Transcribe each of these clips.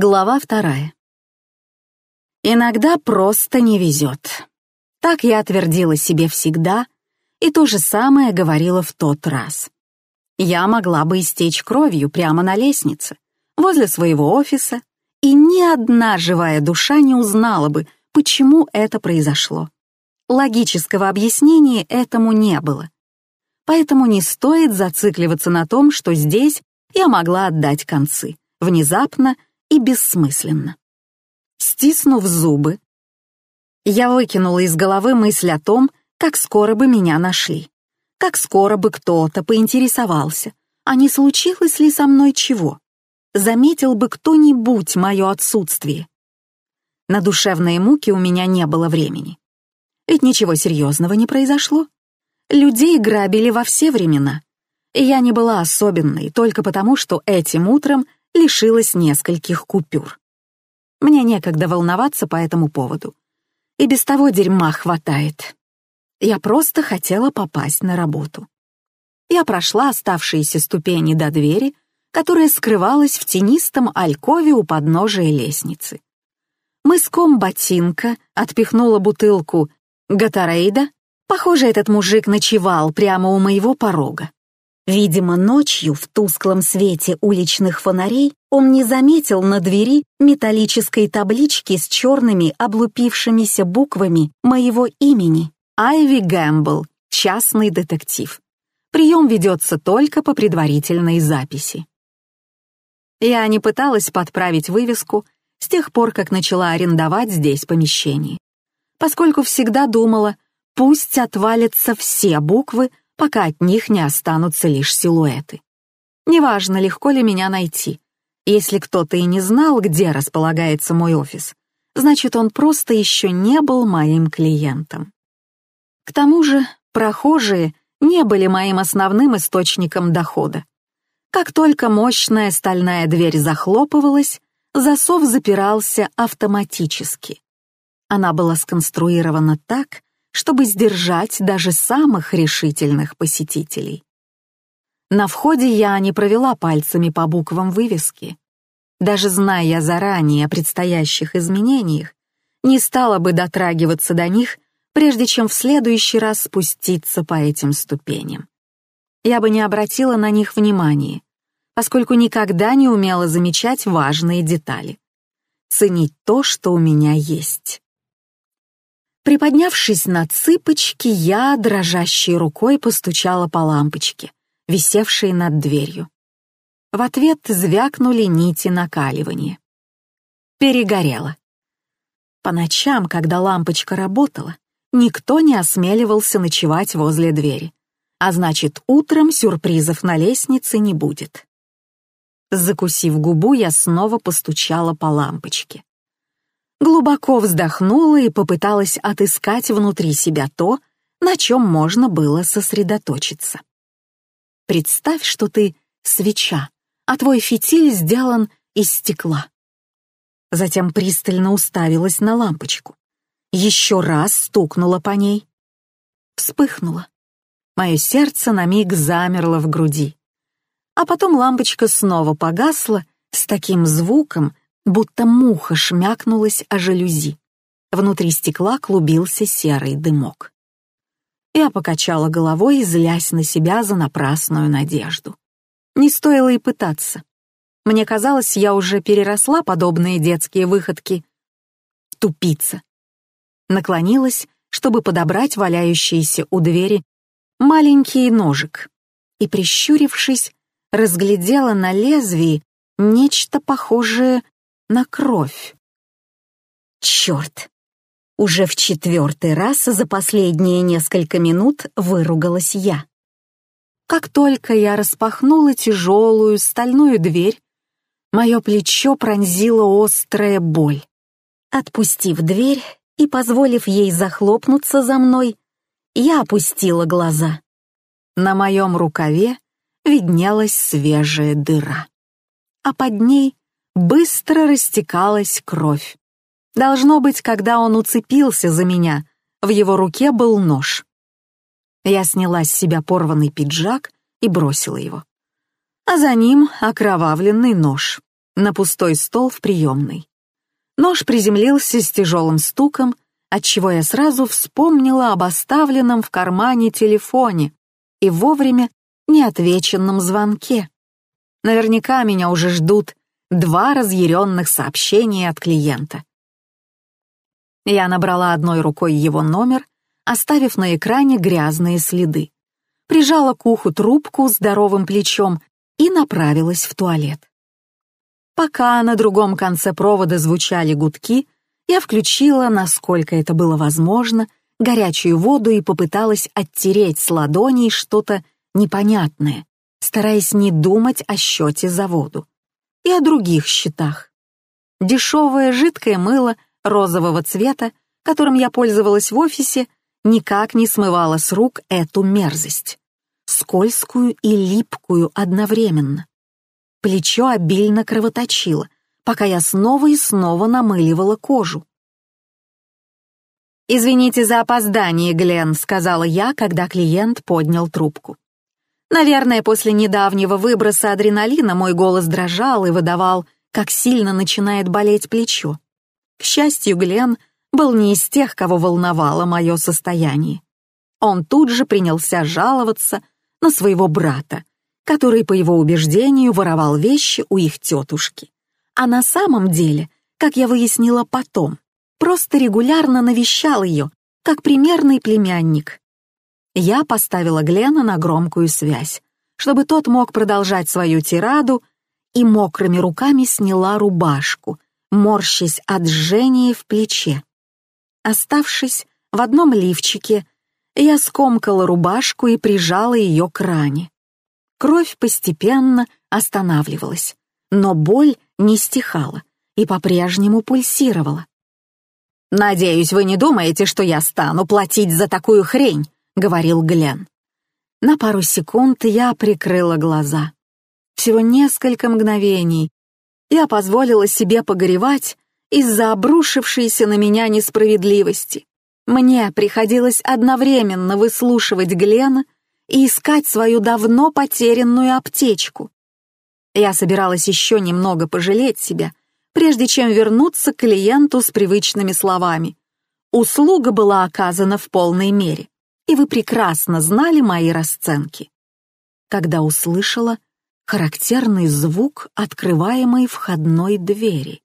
Глава 2. Иногда просто не везет. Так я твердила себе всегда, и то же самое говорила в тот раз. Я могла бы истечь кровью прямо на лестнице, возле своего офиса, и ни одна живая душа не узнала бы, почему это произошло. Логического объяснения этому не было. Поэтому не стоит зацикливаться на том, что здесь я могла отдать концы, внезапно и бессмысленно. Стиснув зубы, я выкинула из головы мысль о том, как скоро бы меня нашли, как скоро бы кто-то поинтересовался, а не случилось ли со мной чего, заметил бы кто-нибудь мое отсутствие. На душевные муки у меня не было времени. Ведь ничего серьезного не произошло. Людей грабили во все времена, и я не была особенной только потому, что этим утром лишилась нескольких купюр. Мне некогда волноваться по этому поводу. И без того дерьма хватает. Я просто хотела попасть на работу. Я прошла оставшиеся ступени до двери, которая скрывалась в тенистом алькове у подножия лестницы. Мыском ботинка отпихнула бутылку Гатарейда. Похоже, этот мужик ночевал прямо у моего порога. Видимо, ночью в тусклом свете уличных фонарей он не заметил на двери металлической таблички с черными облупившимися буквами моего имени. Айви Гэмбл, частный детектив. Прием ведется только по предварительной записи. Я не пыталась подправить вывеску с тех пор, как начала арендовать здесь помещение, поскольку всегда думала, пусть отвалятся все буквы, пока от них не останутся лишь силуэты. Неважно, легко ли меня найти. Если кто-то и не знал, где располагается мой офис, значит, он просто еще не был моим клиентом. К тому же, прохожие не были моим основным источником дохода. Как только мощная стальная дверь захлопывалась, засов запирался автоматически. Она была сконструирована так, чтобы сдержать даже самых решительных посетителей. На входе я не провела пальцами по буквам вывески. Даже зная заранее о предстоящих изменениях, не стала бы дотрагиваться до них, прежде чем в следующий раз спуститься по этим ступеням. Я бы не обратила на них внимания, поскольку никогда не умела замечать важные детали. Ценить то, что у меня есть. Приподнявшись на цыпочки, я дрожащей рукой постучала по лампочке, висевшей над дверью. В ответ звякнули нити накаливания. Перегорела. По ночам, когда лампочка работала, никто не осмеливался ночевать возле двери, а значит, утром сюрпризов на лестнице не будет. Закусив губу, я снова постучала по лампочке. Глубоко вздохнула и попыталась отыскать внутри себя то, на чем можно было сосредоточиться. Представь, что ты свеча, а твой фитиль сделан из стекла. Затем пристально уставилась на лампочку. Еще раз стукнула по ней. Вспыхнула. Мое сердце на миг замерло в груди. А потом лампочка снова погасла с таким звуком, будто муха шмякнулась о жалюзи. Внутри стекла клубился серый дымок. Я покачала головой, злясь на себя за напрасную надежду. Не стоило и пытаться. Мне казалось, я уже переросла подобные детские выходки. Тупица. Наклонилась, чтобы подобрать валяющийся у двери маленький ножик, и, прищурившись, разглядела на лезвии нечто похожее на кровь. Черт! Уже в 4-й раз за последние несколько минут выругалась я. Как только я распахнула тяжелую стальную дверь, мое плечо пронзила острая боль. Отпустив дверь и позволив ей захлопнуться за мной, я опустила глаза. На моем рукаве виднелась свежая дыра, а под ней быстро растекалась кровь. Должно быть, когда он уцепился за меня, в его руке был нож. Я сняла с себя порванный пиджак и бросила его. А за ним окровавленный нож. на пустой стол в приемной. Нож приземлился с тяжелым стуком, отчего я сразу вспомнила об оставленном в кармане телефоне и вовремя неотвеченном звонке. Наверняка меня уже ждут 2 разъяренных сообщения от клиента. Я набрала одной рукой его номер, оставив на экране грязные следы, прижала к уху трубку с здоровым плечом и направилась в туалет. Пока на другом конце провода звучали гудки, я включила, насколько это было возможно, горячую воду и попыталась оттереть с ладоней что-то непонятное, стараясь не думать о счете за воду и о других счетах. Дешевое жидкое мыло розового цвета, которым я пользовалась в офисе, никак не смывало с рук эту мерзость, скользкую и липкую одновременно. Плечо обильно кровоточило, пока я снова и снова намыливала кожу. «Извините за опоздание, Глен», — сказала я, когда клиент поднял трубку. Наверное, после недавнего выброса адреналина мой голос дрожал и выдавал, как сильно начинает болеть плечо. К счастью, Глен был не из тех, кого волновало мое состояние. Он тут же принялся жаловаться на своего брата, который, по его убеждению, воровал вещи у их тетушки. А на самом деле, как я выяснила потом, просто регулярно навещал ее, как примерный племянник. Я поставила Глена на громкую связь, чтобы тот мог продолжать свою тираду, и мокрыми руками сняла рубашку, морщась от жжения в плече. Оставшись в одном лифчике, я скомкала рубашку и прижала ее к ране. Кровь постепенно останавливалась, но боль не стихала и по-прежнему пульсировала. «Надеюсь, вы не думаете, что я стану платить за такую хрень», — говорил Глен. На пару секунд я прикрыла глаза. Всего несколько мгновений я позволила себе погоревать из-за обрушившейся на меня несправедливости. Мне приходилось одновременно выслушивать Глена и искать свою давно потерянную аптечку. Я собиралась еще немного пожалеть себя, прежде чем вернуться к клиенту с привычными словами. Услуга была оказана в полной мере, и вы прекрасно знали мои расценки. Когда услышала характерный звук открываемой входной двери.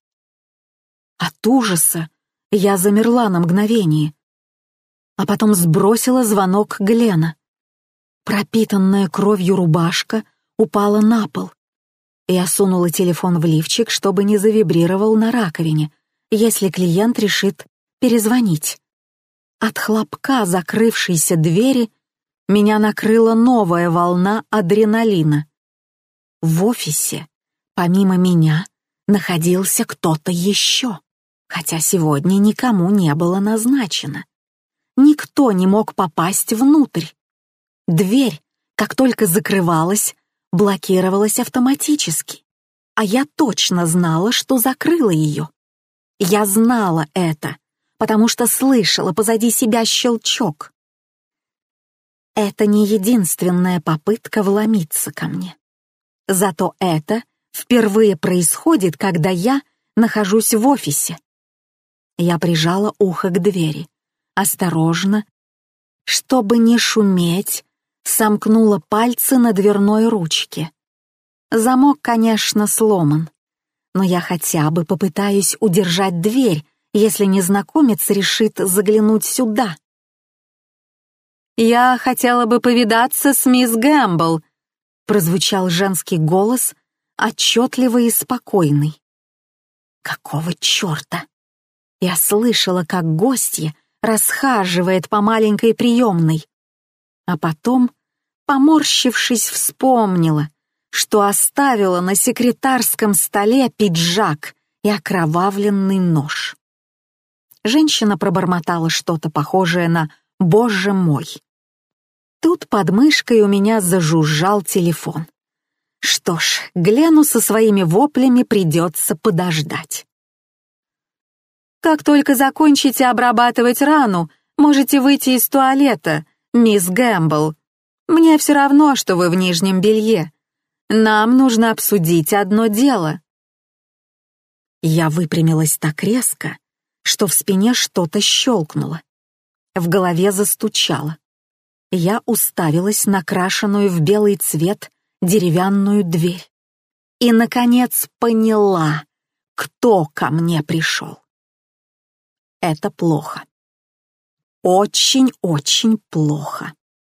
От ужаса я замерла на мгновение, а потом сбросила звонок Глена. Пропитанная кровью рубашка упала на пол. Я сунула телефон в лифчик, чтобы не завибрировал на раковине, если клиент решит перезвонить. От хлопка закрывшейся двери меня накрыла новая волна адреналина. В офисе, помимо меня, находился кто-то еще, хотя сегодня никому не было назначено. Никто не мог попасть внутрь. Дверь, как только закрывалась, блокировалась автоматически, а я точно знала, что закрыла ее. Я знала это, потому что слышала позади себя щелчок. Это не единственная попытка вломиться ко мне. Зато это впервые происходит, когда я нахожусь в офисе. Я прижала ухо к двери, осторожно, чтобы не шуметь, сомкнула пальцы на дверной ручке. Замок, конечно, сломан, но я хотя бы попытаюсь удержать дверь, если незнакомец решит заглянуть сюда. «Я хотела бы повидаться с мисс Гэмбл», — прозвучал женский голос, отчетливый и спокойный. Какого черта? Я слышала, как гостья расхаживает по маленькой приемной, а потом, поморщившись, вспомнила, что оставила на секретарском столе пиджак и окровавленный нож. Женщина пробормотала что-то похожее на «Боже мой!». Тут под мышкой у меня зажужжал телефон. Что ж, Глену со своими воплями придется подождать. «Как только закончите обрабатывать рану, можете выйти из туалета, мисс Гэмбл. Мне все равно, что вы в нижнем белье. Нам нужно обсудить одно дело». Я выпрямилась так резко, что в спине что-то щелкнуло. В голове застучало. Я уставилась на крашеную в белый цвет деревянную дверь. И, наконец, поняла, кто ко мне пришел. Это плохо. Очень-очень плохо.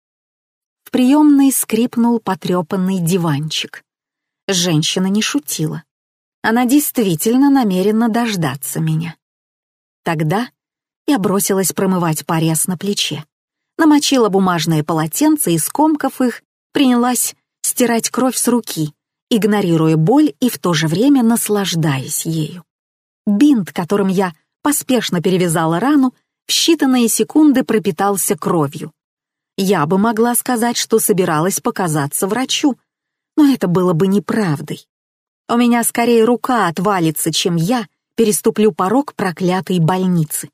В приемной скрипнул потрепанный диванчик. Женщина не шутила. Она действительно намерена дождаться меня. Тогда я бросилась промывать порез на плече, намочила бумажные полотенца и, скомкав их, принялась стирать кровь с руки, игнорируя боль и в то же время наслаждаясь ею. Бинт, которым я поспешно перевязала рану, в считанные секунды пропитался кровью. Я бы могла сказать, что собиралась показаться врачу, но это было бы неправдой. У меня скорее рука отвалится, чем я переступлю порог проклятой больницы.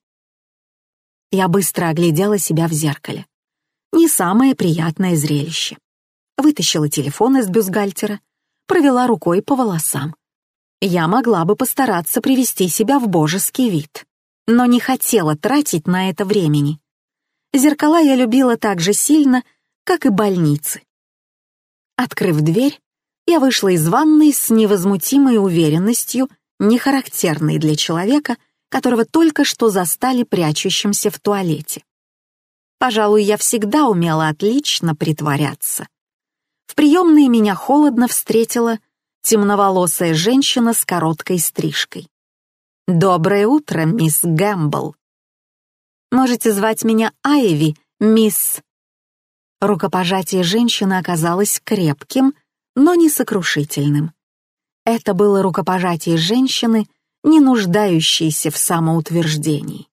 Я быстро оглядела себя в зеркале. Не самое приятное зрелище. Вытащила телефон из бюстгальтера, провела рукой по волосам. Я могла бы постараться привести себя в божеский вид, но не хотела тратить на это времени. Зеркала я любила так же сильно, как и больницы. Открыв дверь, я вышла из ванной с невозмутимой уверенностью, не характерной для человека, которого только что застали прячущимся в туалете. Пожалуй, я всегда умела отлично притворяться. В приемной меня холодно встретила темноволосая женщина с короткой стрижкой. «Доброе утро, мисс Гэмбл. Можете звать меня Айви, мисс...» Рукопожатие женщины оказалось крепким, но не сокрушительным. Это было рукопожатие женщины, не нуждающейся в самоутверждении.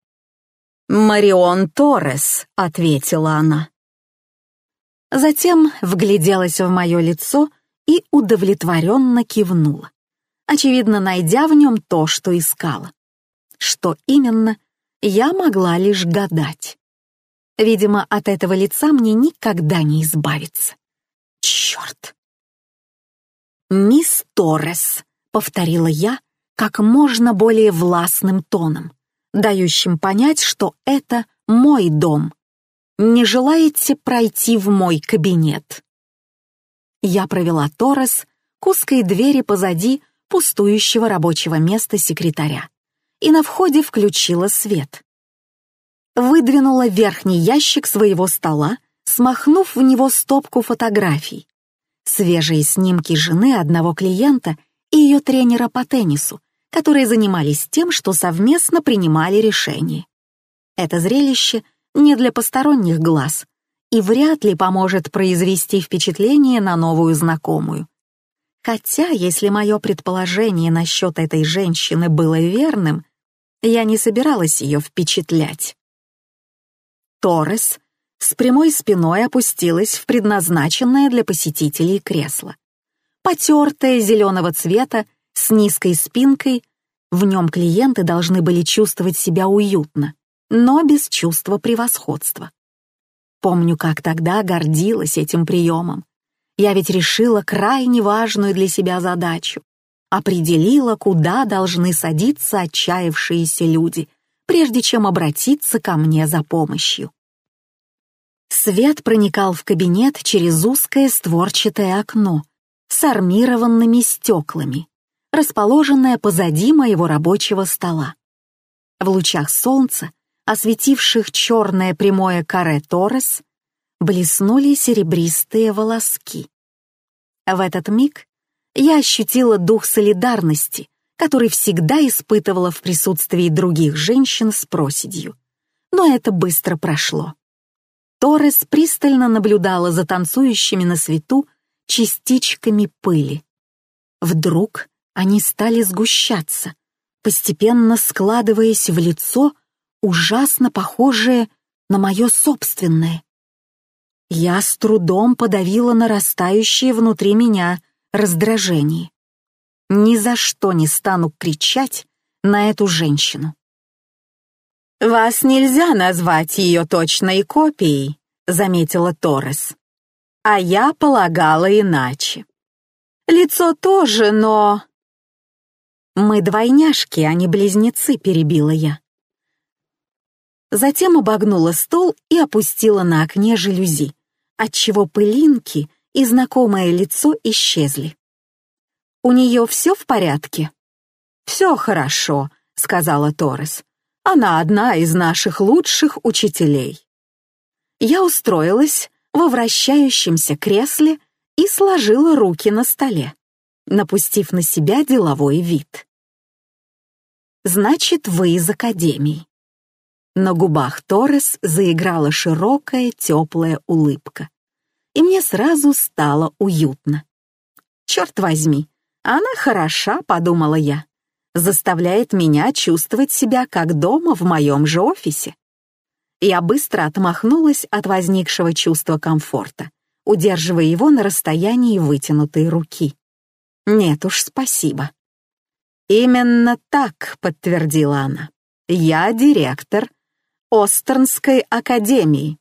«Марион Торрес», — ответила она. Затем вгляделась в мое лицо и удовлетворенно кивнула, очевидно, найдя в нем то, что искала. Что именно, я могла лишь гадать. Видимо, от этого лица мне никогда не избавиться. Черт! «Мисс Торрес», — повторила я как можно более властным тоном, дающим понять, что это мой дом. «Не желаете пройти в мой кабинет?» Я провела Торрес к узкой двери позади пустующего рабочего места секретаря и на входе включила свет. Выдвинула верхний ящик своего стола, смахнув в него стопку фотографий. Свежие снимки жены одного клиента и ее тренера по теннису, которые занимались тем, что совместно принимали решения. Это зрелище не для посторонних глаз и вряд ли поможет произвести впечатление на новую знакомую. Хотя, если мое предположение насчет этой женщины было верным, я не собиралась ее впечатлять. Торрес с прямой спиной опустилась в предназначенное для посетителей кресло. Потертое, зеленого цвета, с низкой спинкой, в нем клиенты должны были чувствовать себя уютно, но без чувства превосходства. Помню, как тогда гордилась этим приемом. Я ведь решила крайне важную для себя задачу. Определила, куда должны садиться отчаявшиеся люди, прежде чем обратиться ко мне за помощью. Свет проникал в кабинет через узкое створчатое окно с армированными стеклами, расположенное позади моего рабочего стола. В лучах солнца, осветивших черное прямое каре Торрес, блеснули серебристые волоски. В этот миг я ощутила дух солидарности, который всегда испытывала в присутствии других женщин с проседью. Но это быстро прошло. Торрес пристально наблюдала за танцующими на свету частичками пыли. Вдруг они стали сгущаться, постепенно складываясь в лицо, ужасно похожее на мое собственное. Я с трудом подавила нарастающее внутри меня раздражение. Ни за что не стану кричать на эту женщину. «Вас нельзя назвать ее точной копией», — заметила Торрес. «А я полагала иначе. Лицо тоже, но...» Мы двойняшки, а не близнецы, перебила я. Затем обогнула стол и опустила на окне жалюзи, отчего пылинки и знакомое лицо исчезли. «У нее все в порядке?» «Все хорошо», — сказала Торрес. «Она одна из наших лучших учителей». Я устроилась во вращающемся кресле и сложила руки на столе, напустив на себя деловой вид. «Значит, вы из академии». На губах Торрес заиграла широкая теплая улыбка, и мне сразу стало уютно. «Черт возьми, она хороша», — подумала я, «заставляет меня чувствовать себя как дома в моем же офисе». Я быстро отмахнулась от возникшего чувства комфорта, удерживая его на расстоянии вытянутой руки. «Нет уж, спасибо». «Именно так», — подтвердила она. «Я директор Остернской академии».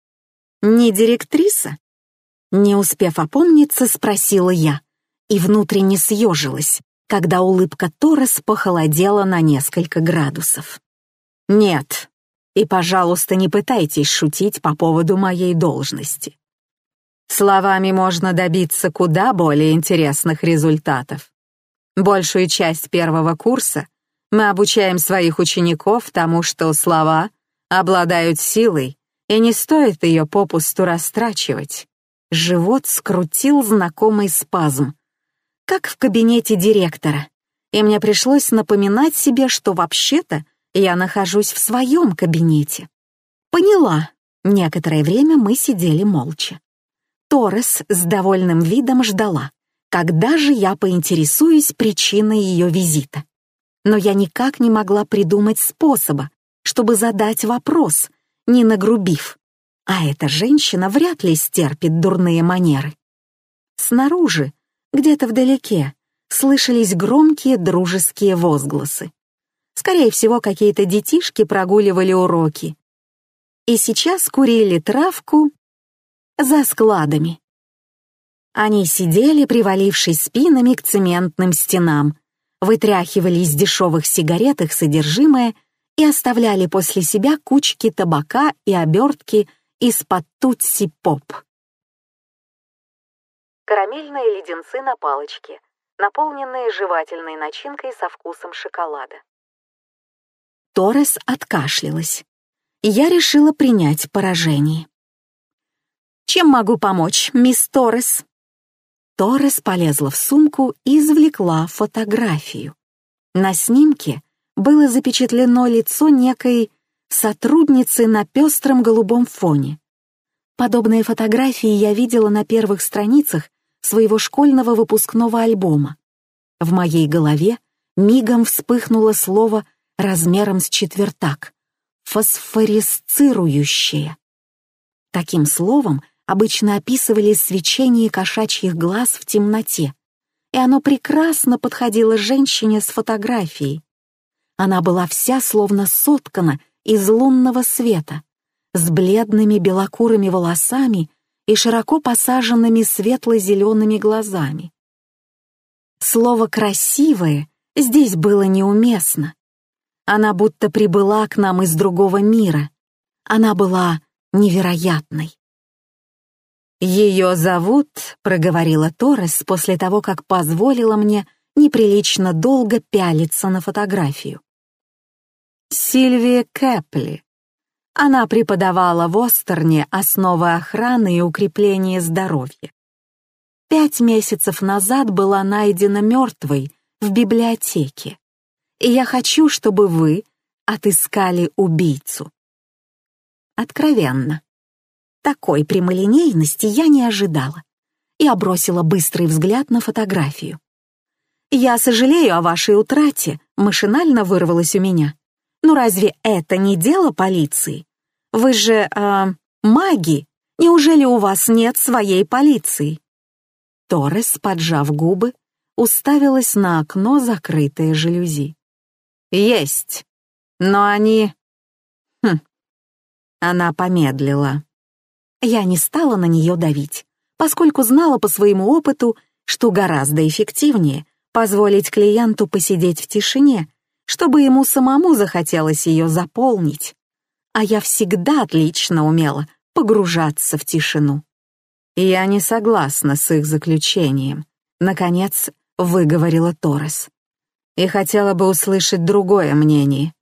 «Не директриса?» Не успев опомниться, спросила я, и внутренне съежилась, когда улыбка Торрес похолодела на несколько градусов. «Нет, и, пожалуйста, не пытайтесь шутить по поводу моей должности. Словами можно добиться куда более интересных результатов. Большую часть первого курса мы обучаем своих учеников тому, что слова обладают силой, и не стоит ее попусту растрачивать». Живот скрутил знакомый спазм, как в кабинете директора, и мне пришлось напоминать себе, что вообще-то я нахожусь в своем кабинете. Поняла. Некоторое время мы сидели молча. Торрес с довольным видом ждала, когда же я поинтересуюсь причиной ее визита. Но я никак не могла придумать способа, чтобы задать вопрос, не нагрубив. А эта женщина вряд ли стерпит дурные манеры. Снаружи, где-то вдалеке, слышались громкие дружеские возгласы. Скорее всего, какие-то детишки прогуливали уроки. И сейчас курили травку за складами. Они сидели, привалившись спинами к цементным стенам, вытряхивали из дешевых сигарет их содержимое и оставляли после себя кучки табака и обертки из-под тутси-поп. Карамельные леденцы на палочке, наполненные жевательной начинкой со вкусом шоколада. Торрес откашлялась. Я решила принять поражение. «Чем могу помочь, мисс Торрес?» Торрес полезла в сумку и извлекла фотографию. На снимке было запечатлено лицо некой сотрудницы на пестром голубом фоне. Подобные фотографии я видела на первых страницах своего школьного выпускного альбома. В моей голове мигом вспыхнуло слово размером с четвертак — фосфоресцирующее. Таким словом обычно описывали свечение кошачьих глаз в темноте, и оно прекрасно подходило женщине с фотографией. Она была вся словно соткана из лунного света, с бледными белокурыми волосами и широко посаженными светло-зелеными глазами. Слово «красивое» здесь было неуместно. Она будто прибыла к нам из другого мира. Она была невероятной. «Ее зовут», — проговорила Торрес после того, как позволила мне неприлично долго пялиться на фотографию. «Сильвия Кэпли. Она преподавала в Остерне основы охраны и укрепления здоровья. 5 месяцев назад была найдена мертвой в библиотеке, и я хочу, чтобы вы отыскали убийцу». Откровенно. Такой прямолинейности я не ожидала. Я бросила быстрый взгляд на фотографию. «Я сожалею о вашей утрате», — машинально вырвалось у меня. «Ну разве это не дело полиции? Вы же, маги. Неужели у вас нет своей полиции?» Торрес, поджав губы, уставилась на окно, закрытое жалюзи. «Есть. Но они...» Она помедлила. Я не стала на нее давить, поскольку знала по своему опыту, что гораздо эффективнее позволить клиенту посидеть в тишине, чтобы ему самому захотелось ее заполнить. А я всегда отлично умела погружаться в тишину. «Я не согласна с их заключением», — наконец выговорила Торрес. «И хотела бы услышать другое мнение».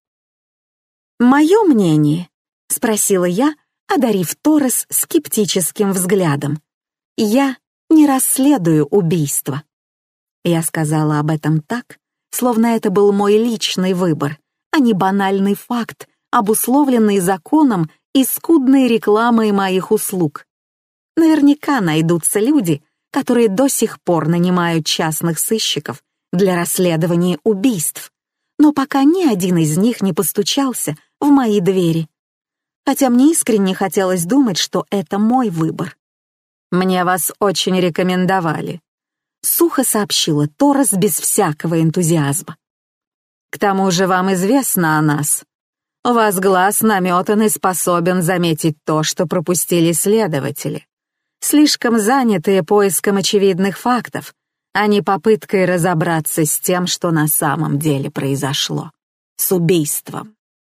«Мое мнение?» — спросила я, одарив Торрес скептическим взглядом. «Я не расследую убийство». Я сказала об этом так, словно это был мой личный выбор, а не банальный факт, обусловленный законом и скудной рекламой моих услуг. Наверняка найдутся люди, которые до сих пор нанимают частных сыщиков для расследования убийств, но пока ни один из них не постучался в мои двери. Хотя мне искренне хотелось думать, что это мой выбор. «Мне вас очень рекомендовали», — сухо сообщила Торрес без всякого энтузиазма. «К тому же вам известно о нас. У вас глаз наметан и способен заметить то, что пропустили следователи, слишком занятые поиском очевидных фактов, а не попыткой разобраться с тем, что на самом деле произошло, с убийством».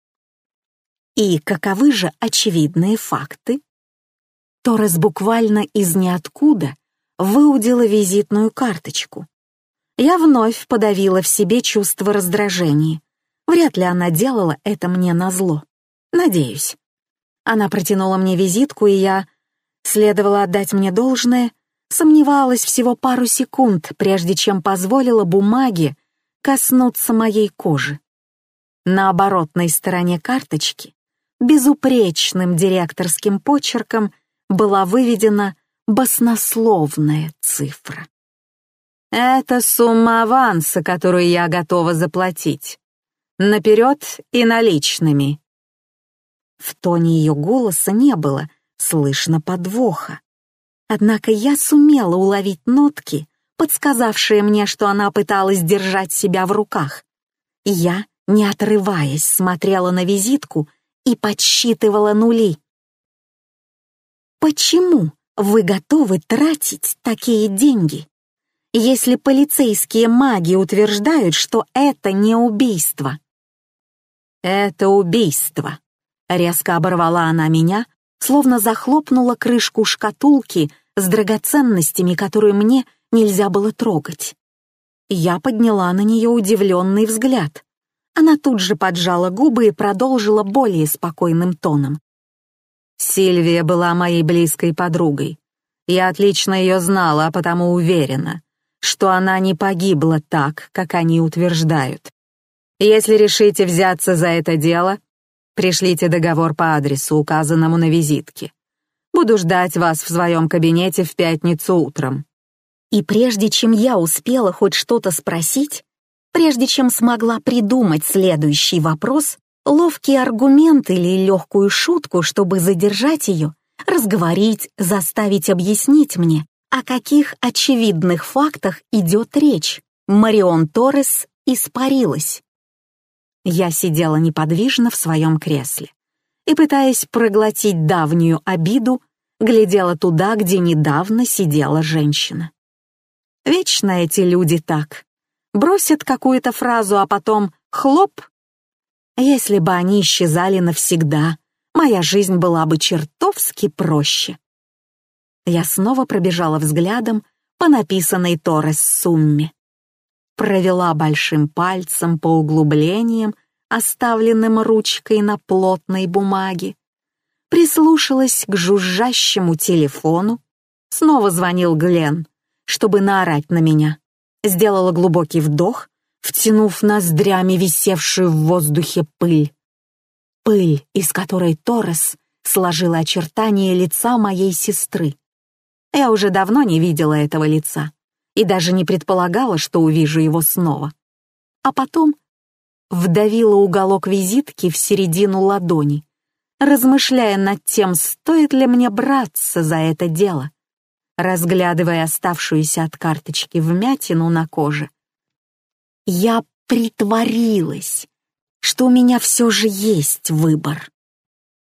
И каковы же очевидные факты? Торрес буквально из ниоткуда выудила визитную карточку. Я вновь подавила в себе чувство раздражения. Вряд ли она делала это мне назло. Надеюсь. Она протянула мне визитку, и я, следовало отдать мне должное, сомневалась всего пару секунд, прежде чем позволила бумаге коснуться моей кожи. На оборотной стороне карточки безупречным директорским почерком была выведена баснословная цифра. «Это сумма аванса, которую я готова заплатить. Наперед и наличными». В тоне ее голоса не было слышно подвоха. Однако я сумела уловить нотки, подсказавшие мне, что она пыталась держать себя в руках. Я, не отрываясь, смотрела на визитку и подсчитывала нули. «Почему вы готовы тратить такие деньги, если полицейские маги утверждают, что это не убийство?» «Это убийство», — резко оборвала она меня, словно захлопнула крышку шкатулки с драгоценностями, которую мне нельзя было трогать. Я подняла на нее удивленный взгляд. Она тут же поджала губы и продолжила более спокойным тоном. «Сильвия была моей близкой подругой. Я отлично ее знала, а потому уверена, что она не погибла так, как они утверждают. Если решите взяться за это дело, пришлите договор по адресу, указанному на визитке. Буду ждать вас в своем кабинете в пятницу утром». И прежде чем я успела хоть что-то спросить, прежде чем смогла придумать следующий вопрос, ловкий аргумент или легкую шутку, чтобы задержать ее, разговорить, заставить объяснить мне, о каких очевидных фактах идет речь, Марион Торрес испарилась. Я сидела неподвижно в своем кресле и, пытаясь проглотить давнюю обиду, глядела туда, где недавно сидела женщина. Вечно эти люди так. Бросят какую-то фразу, а потом хлоп. Если бы они исчезали навсегда, моя жизнь была бы чертовски проще. Я снова пробежала взглядом по написанной Торрес сумме. Провела большим пальцем по углублениям, оставленным ручкой на плотной бумаге. Прислушалась к жужжащему телефону. Снова звонил Глен, чтобы наорать на меня. Сделала глубокий вдох, втянув ноздрями висевшую в воздухе пыль. Пыль, из которой Торрес сложила очертания лица моей сестры. Я уже давно не видела этого лица и даже не предполагала, что увижу его снова. А потом вдавила уголок визитки в середину ладони, размышляя над тем, стоит ли мне браться за это дело. Разглядывая оставшуюся от карточки вмятину на коже, я притворилась, что у меня все же есть выбор.